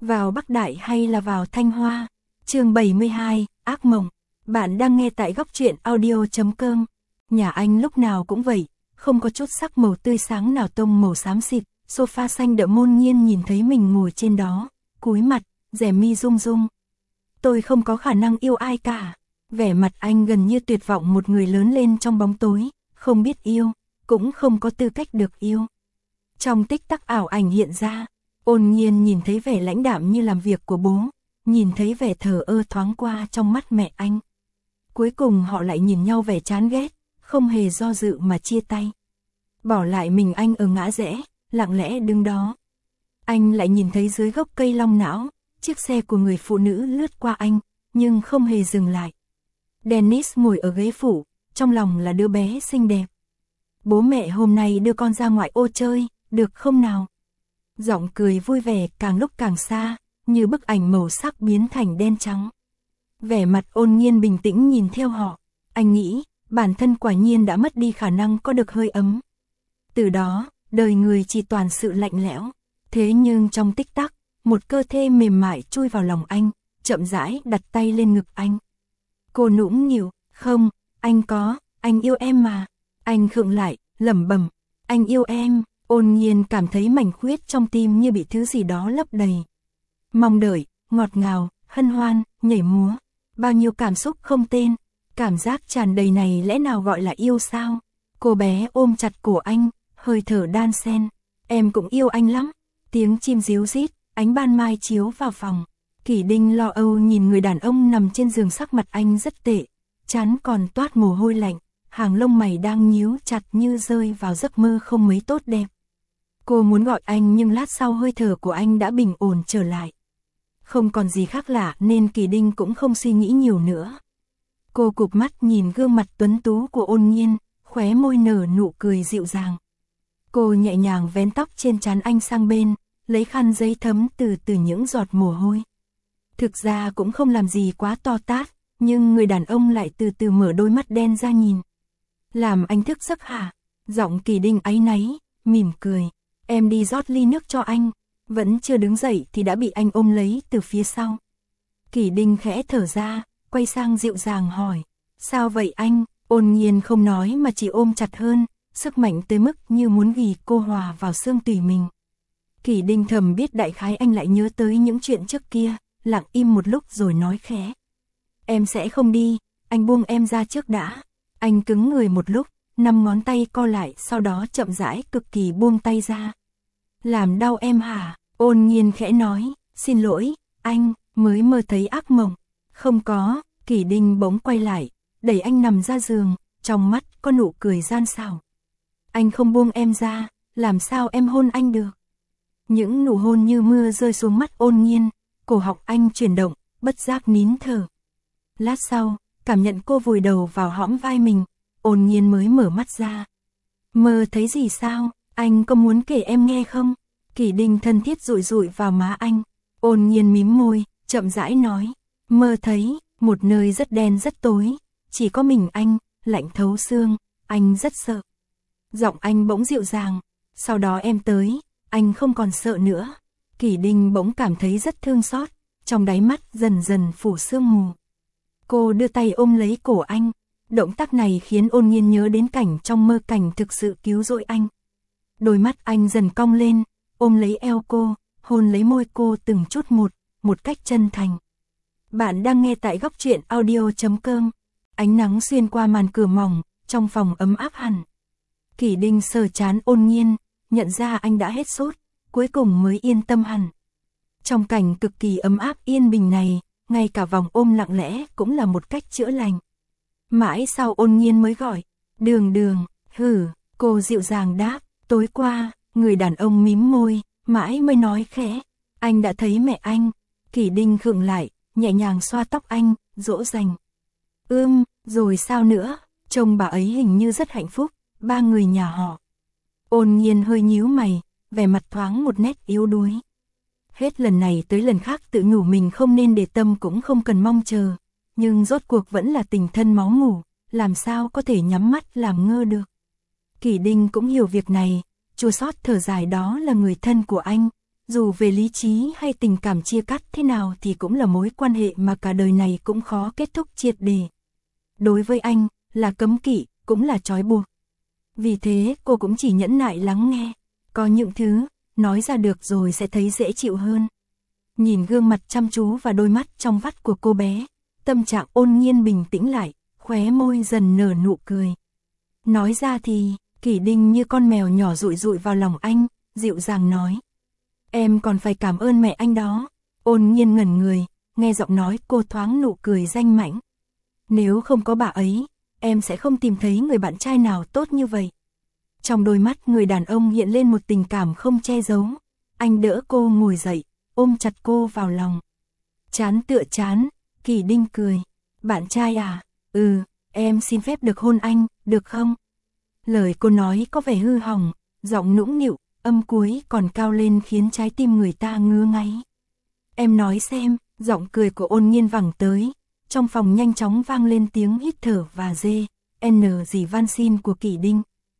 vào Bắc Đại hay là vào Thanh Hoa? Chương 72, ác mộng. Bạn đang nghe tại góc truyện audio.com. Nhà anh lúc nào cũng vậy, không có chút sắc màu tươi sáng nào, tông màu xám xịt, sofa xanh đậm. Môn Nhiên nhìn thấy mình ngồi trên đó, cúi mặt, rẻ mi rung rung. Tôi không có khả năng yêu ai cả. Vẻ mặt anh gần như tuyệt vọng, một người lớn lên trong bóng tối, không biết yêu, cũng không có tư cách được yêu. Trong tích tắc ảo ảnh hiện ra, Ôn Nhiên nhìn thấy vẻ lãnh đạm như làm việc của bố, nhìn thấy vẻ thờ ơ thoáng qua trong mắt mẹ anh. Cuối cùng họ lại nhìn nhau vẻ chán ghét, không hề do dự mà chia tay. Bỏ lại mình anh ở ngã rẽ, lặng lẽ đứng đó. Anh lại nhìn thấy dưới gốc cây long não, chiếc xe của người phụ nữ lướt qua anh, nhưng không hề dừng lại. Dennis ngồi ở ghế phụ, trong lòng là đứa bé xinh đẹp. Bố mẹ hôm nay đưa con ra ngoại ô chơi, được không nào? Giọng cười vui vẻ càng lúc càng xa, như bức ảnh màu sắc biến thành đen trắng. Vẻ mặt Ôn Nhiên bình tĩnh nhìn theo họ. Anh nghĩ, bản thân quả nhiên đã mất đi khả năng có được hơi ấm. Từ đó, đời người chỉ toàn sự lạnh lẽo. Thế nhưng trong tích tắc, một cơ thể mềm mại chui vào lòng anh, chậm rãi đặt tay lên ngực anh. Cô nũng nịu, không, anh yêu em mà. Anh khựng lại, lẩm bẩm, anh yêu em. Ôn Nhiên cảm thấy mảnh khuyết trong tim như bị thứ gì đó lấp đầy. Mong đợi, ngọt ngào, hân hoan, nhảy múa, bao nhiêu cảm xúc không tên, cảm giác tràn đầy này lẽ nào gọi là yêu sao? Cô bé ôm chặt cổ anh, hơi thở đan xen, em cũng yêu anh lắm. Tiếng chim ríu rít, ánh ban mai chiếu vào phòng. Kỷ Đinh lo âu nhìn người đàn ông nằm trên giường, sắc mặt anh rất tệ, trán còn toát mồ hôi lạnh, hàng lông mày đang nhíu chặt như rơi vào giấc mơ không mấy tốt đẹp. Cô muốn gọi anh nhưng lát sau hơi thở của anh đã bình ổn trở lại. Không còn gì khác lạ nên Kỷ Đinh cũng không suy nghĩ nhiều nữa. Cô cụp mắt nhìn gương mặt tuấn tú của Ôn Nhiên, khóe môi nở nụ cười dịu dàng. Cô nhẹ nhàng vén tóc trên trán anh sang bên, lấy khăn giấy thấm từ từ những giọt mồ hôi. Thực ra cũng không làm gì quá to tát, nhưng người đàn ông lại từ từ mở đôi mắt đen ra nhìn. Làm anh thức giấc hả? Giọng Kỷ Đinh áy náy, mỉm cười. Em đi rót ly nước cho anh. Vẫn chưa đứng dậy thì đã bị anh ôm lấy từ phía sau. Kỷ Đinh khẽ thở ra, quay sang dịu dàng hỏi. Sao vậy anh? Ôn Nhiên không nói mà chỉ ôm chặt hơn, sức mạnh tới mức như muốn ghi cô hòa vào xương tủy mình. Kỷ Đinh thầm biết đại khái anh lại nhớ tới những chuyện trước kia, lặng im một lúc rồi nói khẽ. Em sẽ không đi, anh buông em ra trước đã. Anh cứng người một lúc, 5 ngón tay co lại, sau đó chậm rãi cực kỳ buông tay ra. Làm đau em hả? Ôn Nhiên khẽ nói, xin lỗi, anh mới mơ thấy ác mộng. Không có. Kỷ Đinh bỗng quay lại, đẩy anh nằm ra giường, trong mắt có nụ cười gian xảo. Anh không buông em ra, làm sao em hôn anh được? Những nụ hôn như mưa rơi xuống mắt Ôn Nhiên, cổ họng anh chuyển động, bất giác nín thở. Lát sau, cảm nhận cô vùi đầu vào hõm vai mình, Ôn Nhiên mới mở mắt ra. Mơ thấy gì sao? Anh có muốn kể em nghe không? Kỷ Đinh thân thiết dụi dụi vào má anh. Ôn Nhiên mím môi, chậm rãi nói. Mơ thấy, một nơi rất đen rất tối, chỉ có mình anh, lạnh thấu xương, anh rất sợ. Giọng anh bỗng dịu dàng. Sau đó em tới, anh không còn sợ nữa. Kỷ Đinh bỗng cảm thấy rất thương xót, trong đáy mắt dần dần phủ sương mù. Cô đưa tay ôm lấy cổ anh. Động tác này khiến Ôn Nhiên nhớ đến cảnh trong mơ, cảnh thực sự cứu rỗi anh. Đôi mắt anh dần cong lên, ôm lấy eo cô, hôn lấy môi cô từng chút một cách chân thành. Bạn đang nghe tại góc truyện audio.com. Ánh nắng xuyên qua màn cửa mỏng, trong phòng ấm áp hẳn. Kỷ Đinh sờ trán Ôn Nhiên, nhận ra anh đã hết sốt, cuối cùng mới yên tâm hẳn. Trong cảnh cực kỳ ấm áp yên bình này, ngay cả vòng ôm lặng lẽ cũng là một cách chữa lành. Mãi sau Ôn Nhiên mới gọi, Đường Đường. Hử, cô dịu dàng đáp. Tối qua, người đàn ông mím môi, mãi mới nói khẽ, anh đã thấy mẹ anh. Kỷ Đinh khựng lại, nhẹ nhàng xoa tóc anh, dỗ dành. Rồi sao nữa? Trông bà ấy hình như rất hạnh phúc, 3 người nhà họ. Ôn Nhiên hơi nhíu mày, vẻ mặt thoáng một nét yếu đuối. Hết lần này tới lần khác tự nhủ mình không nên để tâm cũng không cần mong chờ, nhưng rốt cuộc vẫn là tình thân máu mủ, làm sao có thể nhắm mắt làm ngơ được. Kỷ Đinh cũng hiểu việc này, chua xót thở dài, đó là người thân của anh, dù về lý trí hay tình cảm chia cắt thế nào thì cũng là mối quan hệ mà cả đời này cũng khó kết thúc triệt để. Đối với anh, là cấm kỵ, cũng là trói buộc. Vì thế cô cũng chỉ nhẫn nại lắng nghe, có những thứ, nói ra được rồi sẽ thấy dễ chịu hơn. Nhìn gương mặt chăm chú và đôi mắt trong vắt của cô bé, tâm trạng Ôn Nhiên bình tĩnh lại, khóe môi dần nở nụ cười. Nói ra thì, Kỷ Đinh như con mèo nhỏ dụi dụi vào lòng anh, dịu dàng nói. Em còn phải cảm ơn mẹ anh đó. Ôn Nhiên ngẩn người, nghe giọng nói cô thoáng nụ cười danh mãnh. Nếu không có bà ấy, em sẽ không tìm thấy người bạn trai nào tốt như vậy. Trong đôi mắt người đàn ông hiện lên một tình cảm không che giấu. Anh đỡ cô ngồi dậy, ôm chặt cô vào lòng. Chán tựa chán, Kỷ Đinh cười. Bạn trai à? Em xin phép được hôn anh, được không? Lời cô nói có vẻ hư hỏng, giọng nũng nịu, âm cuối còn cao lên khiến trái tim người ta ngứa ngáy. Em nói xem, giọng cười của Ôn Nhiên vẳng tới. Trong phòng nhanh chóng vang lên tiếng hít thở và gì van xin của Kỷ Đinh.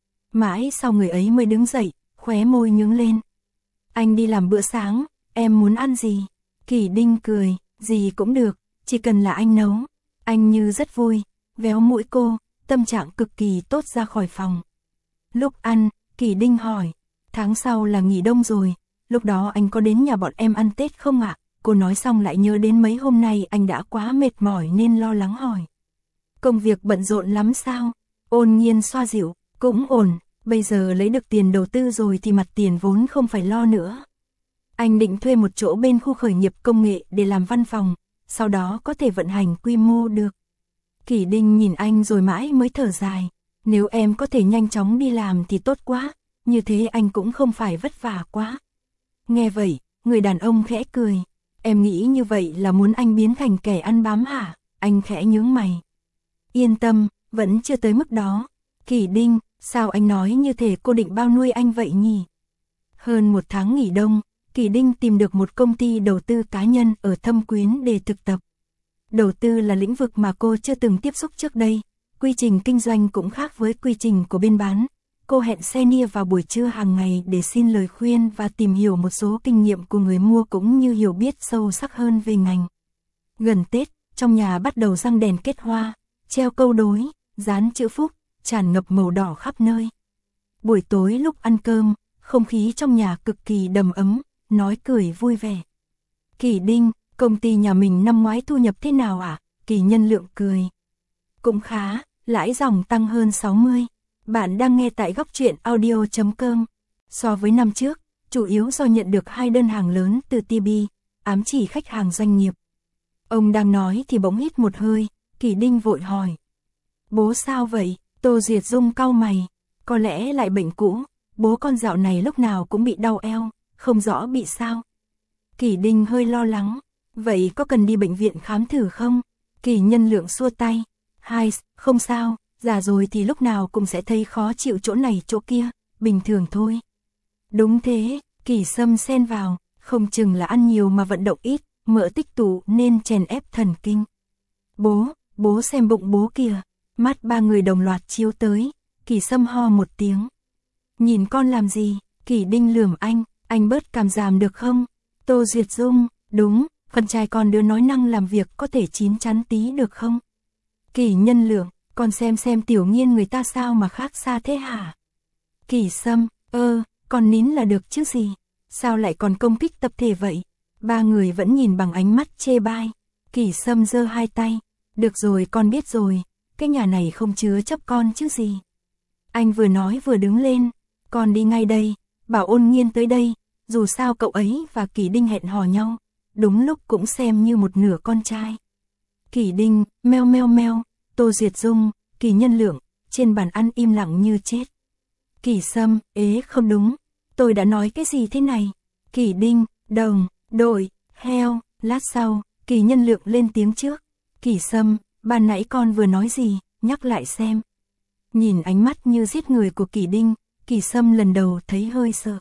Mãi sau người ấy mới đứng dậy, khóe môi nhướng lên. Anh đi làm bữa sáng, em muốn ăn gì? Kỷ Đinh cười, gì cũng được, chỉ cần là anh nấu. Anh như rất vui, véo mũi cô, tâm trạng cực kỳ tốt ra khỏi phòng. Lúc ăn, Kỷ Đinh hỏi, tháng sau là nghỉ đông rồi, lúc đó anh có đến nhà bọn em ăn Tết không ạ? Cô nói xong lại nhớ đến mấy hôm nay anh đã quá mệt mỏi nên lo lắng hỏi. Công việc bận rộn lắm sao? Ôn Nhiên xoa dịu, cũng ổn, bây giờ lấy được tiền đầu tư rồi thì mặt tiền vốn không phải lo nữa. Anh định thuê một chỗ bên khu khởi nghiệp công nghệ để làm văn phòng, sau đó có thể vận hành quy mô được. Kỷ Đinh nhìn anh rồi mãi mới thở dài, nếu em có thể nhanh chóng đi làm thì tốt quá, như thế anh cũng không phải vất vả quá. Nghe vậy, người đàn ông khẽ cười. Em nghĩ như vậy là muốn anh biến thành kẻ ăn bám hả? Anh khẽ nhướng mày. Yên tâm, vẫn chưa tới mức đó. Kỷ Đinh, sao anh nói như thể cô định bao nuôi anh vậy nhỉ? Hơn một tháng nghỉ đông, Kỷ Đinh tìm được một công ty đầu tư cá nhân ở Thâm Quyến để thực tập. Đầu tư là lĩnh vực mà cô chưa từng tiếp xúc trước đây. Quy trình kinh doanh cũng khác với quy trình của bên bán. Cô hẹn Senia vào buổi trưa hàng ngày để xin lời khuyên và tìm hiểu một số kinh nghiệm của người mua cũng như hiểu biết sâu sắc hơn về ngành. Gần Tết, trong nhà bắt đầu răng đèn kết hoa, treo câu đối, dán chữ phúc, tràn ngập màu đỏ khắp nơi. Buổi tối lúc ăn cơm, không khí trong nhà cực kỳ đầm ấm, nói cười vui vẻ. Kỷ Đinh, công ty nhà mình năm ngoái thu nhập thế nào ạ? Kỳ Nhân Lượng cười. Cũng khá, lãi dòng tăng hơn 60. Bạn đang nghe tại góc truyện audio.com. So với năm trước, chủ yếu do nhận được 2 đơn hàng lớn từ TB, ám chỉ khách hàng doanh nghiệp. Ông đang nói thì bỗng hít một hơi, Kỷ Đinh vội hỏi. Bố sao vậy? Tô Duyệt Dung cau mày. Có lẽ lại bệnh cũ, bố con dạo này lúc nào cũng bị đau eo, không rõ bị sao. Kỷ Đinh hơi lo lắng. Vậy có cần đi bệnh viện khám thử không? Kỳ Nhân Lượng xua tay. Không sao, già rồi thì lúc nào cũng sẽ thấy khó chịu chỗ này chỗ kia, bình thường thôi. Đúng thế, Kỳ Sâm xen vào, không chừng là ăn nhiều mà vận động ít, mỡ tích tụ nên chèn ép thần kinh. Bố xem bụng bố kìa. Mắt ba người đồng loạt chiếu tới, Kỳ Sâm ho một tiếng. Nhìn con làm gì? Kỷ Đinh lườm anh bớt cảm giảm được không? Tô Duyệt Dung, đúng, con trai con đứa nói năng làm việc có thể chín chắn tí được không? Kỷ Nhân Lượng, con xem Tiểu Nghiên người ta sao mà khác xa thế hả? Kỳ Sâm, con nín là được chứ gì? Sao lại còn công kích tập thể vậy? Ba người vẫn nhìn bằng ánh mắt chê bai. Kỳ Sâm giơ hai tay. Được rồi, con biết rồi, cái nhà này không chứa chấp con chứ gì. Anh vừa nói vừa đứng lên. Con đi ngay đây, bảo Ôn Nhiên tới đây, dù sao cậu ấy và Kỷ Đinh hẹn hò nhau, đúng lúc cũng xem như một nửa con trai. Kỷ Đinh, meo, Tô Duyệt Dung, Kỳ Nhân Lượng, trên bàn ăn im lặng như chết. Kỳ Sâm, không đúng, tôi đã nói cái gì thế này? Kỷ Đinh, đồng, đội, heo, lát sau, Kỳ Nhân Lượng lên tiếng trước. Kỳ Sâm, ban nãy con vừa nói gì, nhắc lại xem. Nhìn ánh mắt như giết người của Kỷ Đinh, Kỳ Sâm lần đầu thấy hơi sợ.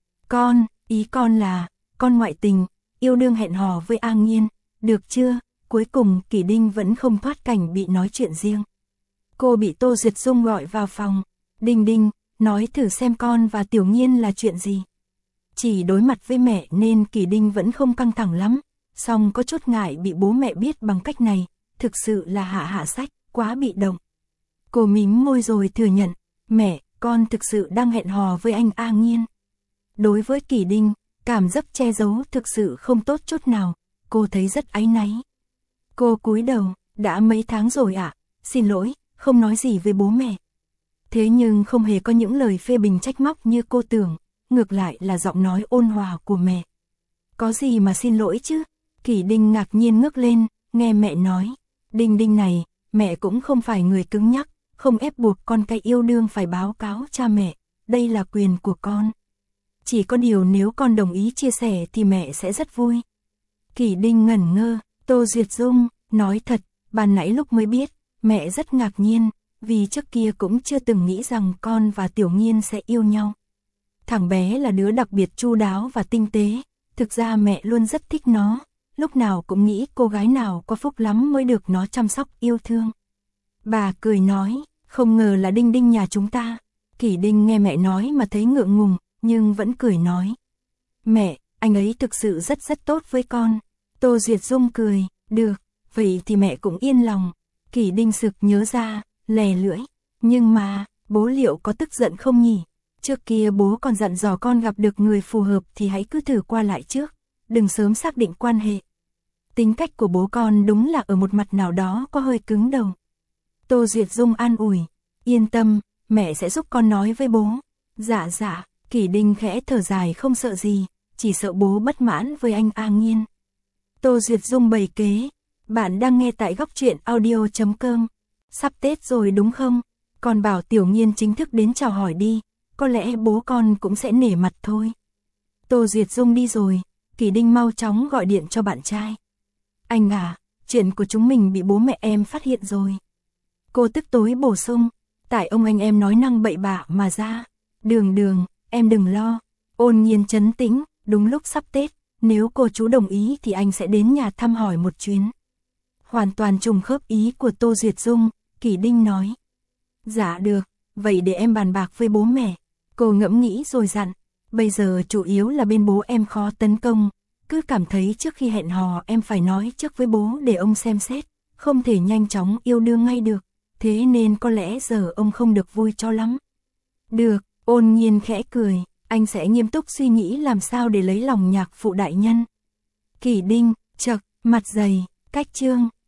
Ý con là, con ngoại tình, yêu đương hẹn hò với A Nghiên, được chưa? Cuối cùng Kỷ Đinh vẫn không thoát cảnh bị nói chuyện riêng. Cô bị Tô Duyệt Dung gọi vào phòng. Đinh, nói thử xem con và Tiểu Nghiên là chuyện gì. Chỉ đối mặt với mẹ nên Kỳ Đinh vẫn không căng thẳng lắm, song có chút ngại bị bố mẹ biết bằng cách này, thực sự là hạ sách, quá bị động. Cô mím môi rồi thừa nhận, mẹ, con thực sự đang hẹn hò với anh A Nghiên. Đối với Kỳ Đinh, cảm giác che giấu thực sự không tốt chút nào, cô thấy rất áy náy. Cô cúi đầu, đã mấy tháng rồi ạ, xin lỗi, không nói gì với bố mẹ. Thế nhưng không hề có những lời phê bình trách móc như cô tưởng, ngược lại là giọng nói ôn hòa của mẹ. Có gì mà xin lỗi chứ? Kỳ Đinh ngạc nhiên ngước lên, nghe mẹ nói. Đinh này, mẹ cũng không phải người cứng nhắc, không ép buộc con cái yêu đương phải báo cáo cha mẹ, đây là quyền của con. Chỉ có điều nếu con đồng ý chia sẻ thì mẹ sẽ rất vui. Kỳ Đinh ngẩn ngơ, Tô Duyệt Dung, nói thật, ban nãy lúc mới biết, mẹ rất ngạc nhiên, vì trước kia cũng chưa từng nghĩ rằng con và Tiểu Nghiên sẽ yêu nhau. Thằng bé là đứa đặc biệt chu đáo và tinh tế, thực ra mẹ luôn rất thích nó, lúc nào cũng nghĩ cô gái nào có phúc lắm mới được nó chăm sóc yêu thương. Bà cười nói, không ngờ là Đinh nhà chúng ta. Kỳ Đinh nghe mẹ nói mà thấy ngượng ngùng, nhưng vẫn cười nói. Mẹ, anh ấy thực sự rất tốt với con. Tô Duyệt Dung cười, được, vậy thì mẹ cũng yên lòng. Kỳ Đinh sực nhớ ra, lè lưỡi. Nhưng mà, bố liệu có tức giận không nhỉ? Trước kia bố còn dặn dò con gặp được người phù hợp thì hãy cứ thử qua lại trước, đừng sớm xác định quan hệ. Tính cách của bố con đúng là ở một mặt nào đó có hơi cứng đầu. Tô Duyệt Dung an ủi, yên tâm, mẹ sẽ giúp con nói với bố. Dạ, Kỳ Đinh khẽ thở dài không sợ gì, chỉ sợ bố bất mãn với anh A Nghiên. Tô Duyệt Dung bày kế, bạn đang nghe tại góc truyện audio.com. Sắp Tết rồi đúng không? Con bảo Tiểu Nghiên chính thức đến chào hỏi đi, có lẽ bố con cũng sẽ nể mặt thôi. Tô Duyệt Dung đi rồi, Kỳ Đinh mau chóng gọi điện cho bạn trai. Anh à, chuyện của chúng mình bị bố mẹ em phát hiện rồi. Cô tức tối bổ sung, tại ông anh em nói năng bậy bạ mà ra. Đường, em đừng lo. Ôn Nhiên trấn tĩnh, đúng lúc sắp Tết, nếu cô chú đồng ý thì anh sẽ đến nhà thăm hỏi một chuyến. Hoàn toàn trùng khớp ý của Tô Duyệt Dung, Kỳ Đinh nói. Dạ được, vậy để em bàn bạc với bố mẹ. Cô ngẫm nghĩ rồi dặn, bây giờ chủ yếu là bên bố em khó tấn công. Cứ cảm thấy trước khi hẹn hò em phải nói trước với bố để ông xem xét, không thể nhanh chóng yêu đương ngay được, thế nên có lẽ giờ ông không được vui cho lắm. Được, Ôn Nhiên khẽ cười, anh sẽ nghiêm túc suy nghĩ làm sao để lấy lòng nhạc phụ đại nhân. Kỳ Đinh, chậc, mặt dày, cách chương.